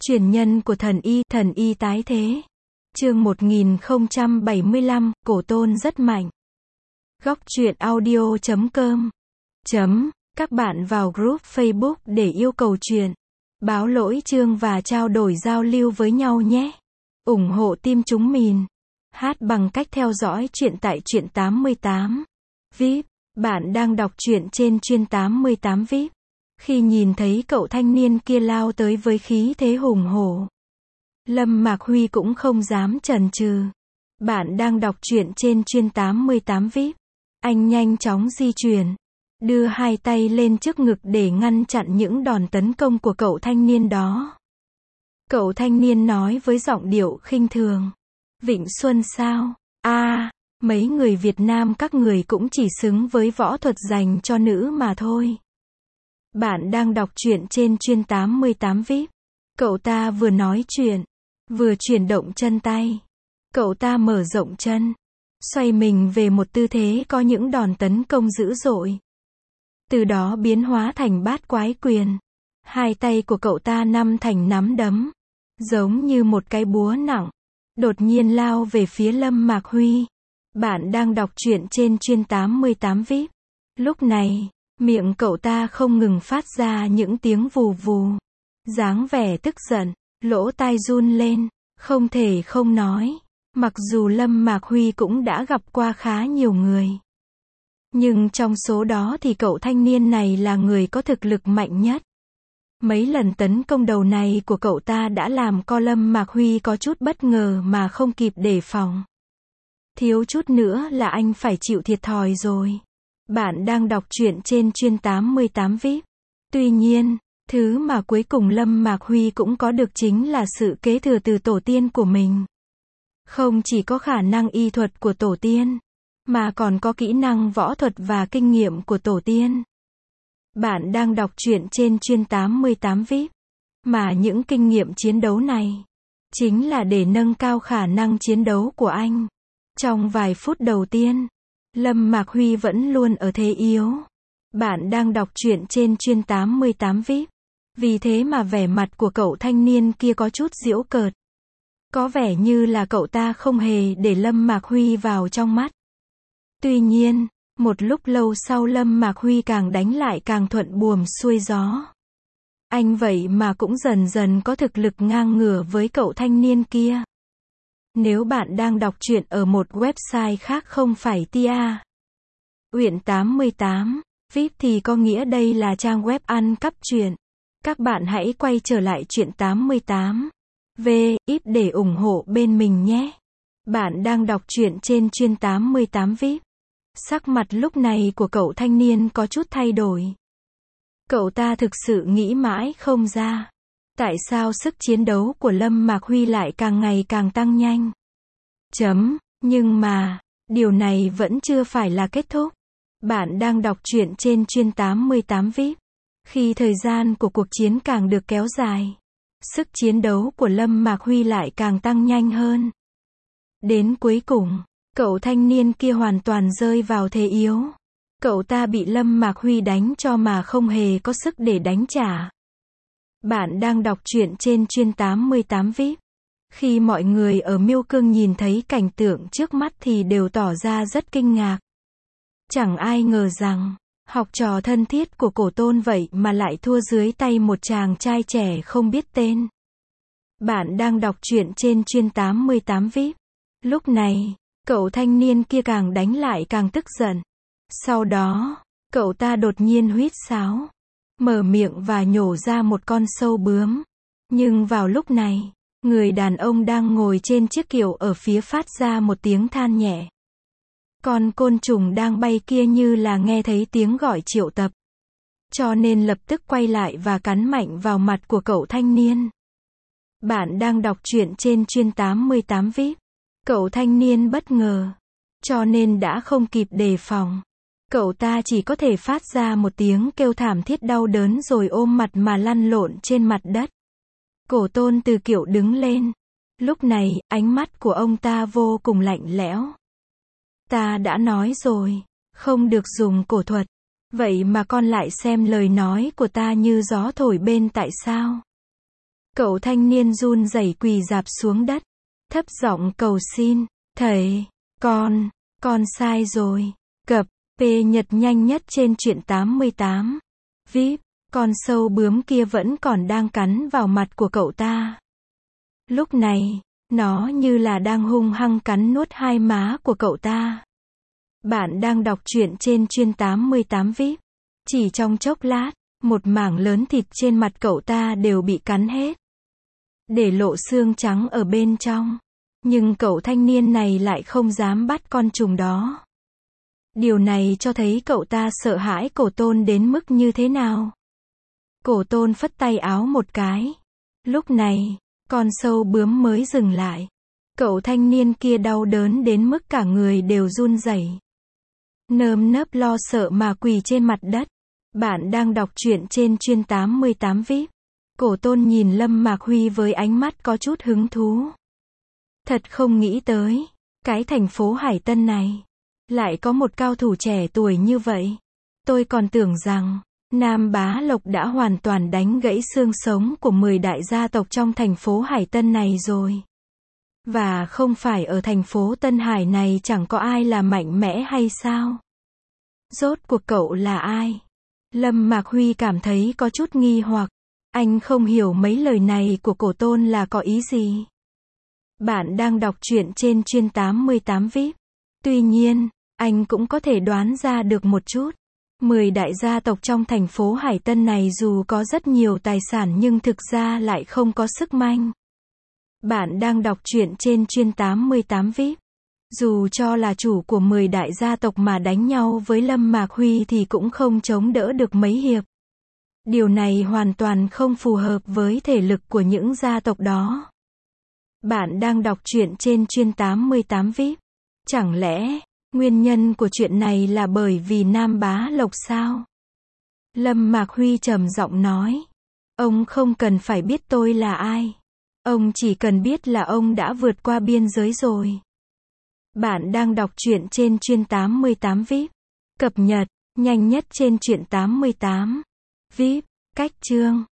Truyền nhân của thần y tái thế. Chương 1075, Cổ Tôn rất mạnh. Góc truyện audio.com. Các bạn vào group Facebook để yêu cầu truyện, báo lỗi chương và trao đổi giao lưu với nhau nhé. Ủng hộ team chúng mình hát bằng cách theo dõi truyện tại truyện 88 VIP. Bạn đang đọc truyện trên truyện 88 VIP. Khi nhìn thấy cậu thanh niên kia lao tới với khí thế hùng hổ, Lâm Mạc Huy cũng không dám chần chừ. Bạn đang đọc truyện trên truyện 88 VIP. Anh nhanh chóng di chuyển, đưa hai tay lên trước ngực để ngăn chặn những đòn tấn công của cậu thanh niên đó. Cậu thanh niên nói với giọng điệu khinh thường. Vịnh Xuân sao? Mấy người Việt Nam các người cũng chỉ xứng với võ thuật dành cho nữ mà thôi. Bạn đang đọc truyện trên truyện 88 VIP. Cậu ta vừa nói chuyện, vừa chuyển động chân tay. Cậu ta mở rộng chân, xoay mình về một tư thế có những đòn tấn công dữ dội. Từ đó biến hóa thành bát quái quyền. Hai tay của cậu ta nắm thành nắm đấm, giống như một cái búa nặng, đột nhiên lao về phía Lâm Mạc Huy. Bạn đang đọc truyện trên truyện 88 VIP. Lúc này, miệng cậu ta không ngừng phát ra những tiếng vù vù. Dáng vẻ tức giận, lỗ tai run lên, không thể không nói. Mặc dù Lâm Mạc Huy cũng đã gặp qua khá nhiều người, nhưng trong số đó thì cậu thanh niên này là người có thực lực mạnh nhất. Mấy lần tấn công đầu này của cậu ta đã làm co Lâm Mạc Huy có chút bất ngờ mà không kịp đề phòng. Thiếu chút nữa là anh phải chịu thiệt thòi rồi. Bạn đang đọc truyện trên truyện 88 VIP. Tuy nhiên, thứ mà cuối cùng Lâm Mạc Huy cũng có được chính là sự kế thừa từ tổ tiên của mình. Không chỉ có khả năng y thuật của tổ tiên, mà còn có kỹ năng võ thuật và kinh nghiệm của tổ tiên. Bạn đang đọc truyện trên truyện 88 VIP. Mà những kinh nghiệm chiến đấu này chính là để nâng cao khả năng chiến đấu của anh. Trong vài phút đầu tiên, Lâm Mạc Huy vẫn luôn ở thế yếu. Bạn đang đọc truyện trên truyện 88 VIP. Vì thế mà vẻ mặt của cậu thanh niên kia có chút giễu cợt. Có vẻ như là cậu ta không hề để Lâm Mạc Huy vào trong mắt. Tuy nhiên, một lúc lâu sau Lâm Mạc Huy càng đánh lại càng thuận buồm xuôi gió. Anh vậy mà cũng dần dần có thực lực ngang ngửa với cậu thanh niên kia. Nếu bạn đang đọc truyện ở một website khác không phải Tia Uyển 88 VIP thì có nghĩa đây là trang web ăn cắp truyện. Các bạn hãy quay trở lại truyện 88 VIP để ủng hộ bên mình nhé. Bạn đang đọc truyện trên truyện 88 VIP. Sắc mặt lúc này của cậu thanh niên có chút thay đổi. Cậu ta thực sự nghĩ mãi không ra. Tại sao sức chiến đấu của Lâm Mạc Huy lại càng ngày càng tăng nhanh? Nhưng mà, điều này vẫn chưa phải là kết thúc. Bạn đang đọc truyện trên truyện 88 VIP. Khi thời gian của cuộc chiến càng được kéo dài, sức chiến đấu của Lâm Mạc Huy lại càng tăng nhanh hơn. Đến cuối cùng, cậu thanh niên kia hoàn toàn rơi vào thế yếu. Cậu ta bị Lâm Mạc Huy đánh cho mà không hề có sức để đánh trả. Bạn đang đọc truyện trên truyện 88 VIP. Khi mọi người ở Miêu Cương nhìn thấy cảnh tượng trước mắt thì đều tỏ ra rất kinh ngạc. Chẳng ai ngờ rằng, học trò thân thiết của Cổ Tôn vậy mà lại thua dưới tay một chàng trai trẻ không biết tên. Bạn đang đọc truyện trên truyện 88 VIP. Lúc này, cậu thanh niên kia càng đánh lại càng tức giận. Sau đó, cậu ta đột nhiên huýt sáo, mở miệng và nhổ ra một con sâu bướm. Nhưng vào lúc này, người đàn ông đang ngồi trên chiếc kiệu ở phía phát ra một tiếng than nhẹ. Con côn trùng đang bay kia như là nghe thấy tiếng gọi triệu tập, cho nên lập tức quay lại và cắn mạnh vào mặt của cậu thanh niên. Bạn đang đọc truyện trên truyện 88 VIP. Cậu thanh niên bất ngờ, cho nên đã không kịp đề phòng. Cậu ta chỉ có thể phát ra một tiếng kêu thảm thiết đau đớn rồi ôm mặt mà lăn lộn trên mặt đất. Cổ Tôn từ kiệu đứng lên. Lúc này, ánh mắt của ông ta vô cùng lạnh lẽo. Ta đã nói rồi, không được dùng cổ thuật. Vậy mà con lại xem lời nói của ta như gió thổi bên tại sao? Cậu thanh niên run rẩy quỳ rạp xuống đất, thấp giọng cầu xin, thầy, con sai rồi. Cập, P Nhật nhanh nhất trên truyện 88. VIP, con sâu bướm kia vẫn còn đang cắn vào mặt của cậu ta. Lúc này, nó như là đang hung hăng cắn nuốt hai má của cậu ta. Bạn đang đọc truyện trên truyện 88 VIP. Chỉ trong chốc lát, một mảng lớn thịt trên mặt cậu ta đều bị cắn hết, để lộ xương trắng ở bên trong. Nhưng cậu thanh niên này lại không dám bắt con trùng đó. Điều này cho thấy cậu ta sợ hãi Cổ Tôn đến mức như thế nào. Cổ Tôn phất tay áo một cái. Lúc này, con sâu bướm mới dừng lại. Cậu thanh niên kia đau đớn đến mức cả người đều run rẩy, nơm nớp lo sợ mà quỳ trên mặt đất. Bạn đang đọc truyện trên truyện 88 VIP. Cổ Tôn nhìn Lâm Mạc Huy với ánh mắt có chút hứng thú. Thật không nghĩ tới, cái thành phố Hải Tân này lại có một cao thủ trẻ tuổi như vậy. Tôi còn tưởng rằng Nam Bá Lộc đã hoàn toàn đánh gãy xương sống của 10 đại gia tộc trong thành phố Hải Tân này rồi. Và không phải ở thành phố Tân Hải này chẳng có ai là mạnh mẽ hay sao? Rốt cuộc cậu là ai? Lâm Mạc Huy cảm thấy có chút nghi hoặc. Anh không hiểu mấy lời này của Cổ Tôn là có ý gì. Bạn đang đọc truyện trên truyện 88 VIP. Tuy nhiên, anh cũng có thể đoán ra được một chút. 10 đại gia tộc trong thành phố Hải Tân này dù có rất nhiều tài sản nhưng thực ra lại không có sức mạnh. Bạn đang đọc truyện trên truyện 88 VIP. Dù cho là chủ của 10 đại gia tộc mà đánh nhau với Lâm Mạc Huy thì cũng không chống đỡ được mấy hiệp. Điều này hoàn toàn không phù hợp với thể lực của những gia tộc đó. Bạn đang đọc truyện trên truyện 88 VIP. Chẳng lẽ, nguyên nhân của chuyện này là bởi vì Nam Bá Lộc sao? Lâm Mạc Huy trầm giọng nói. Ông không cần phải biết tôi là ai. Ông chỉ cần biết là ông đã vượt qua biên giới rồi. Bạn đang đọc truyện trên truyện 88 VIP. Cập nhật nhanh nhất trên truyện 88 VIP. Cách chương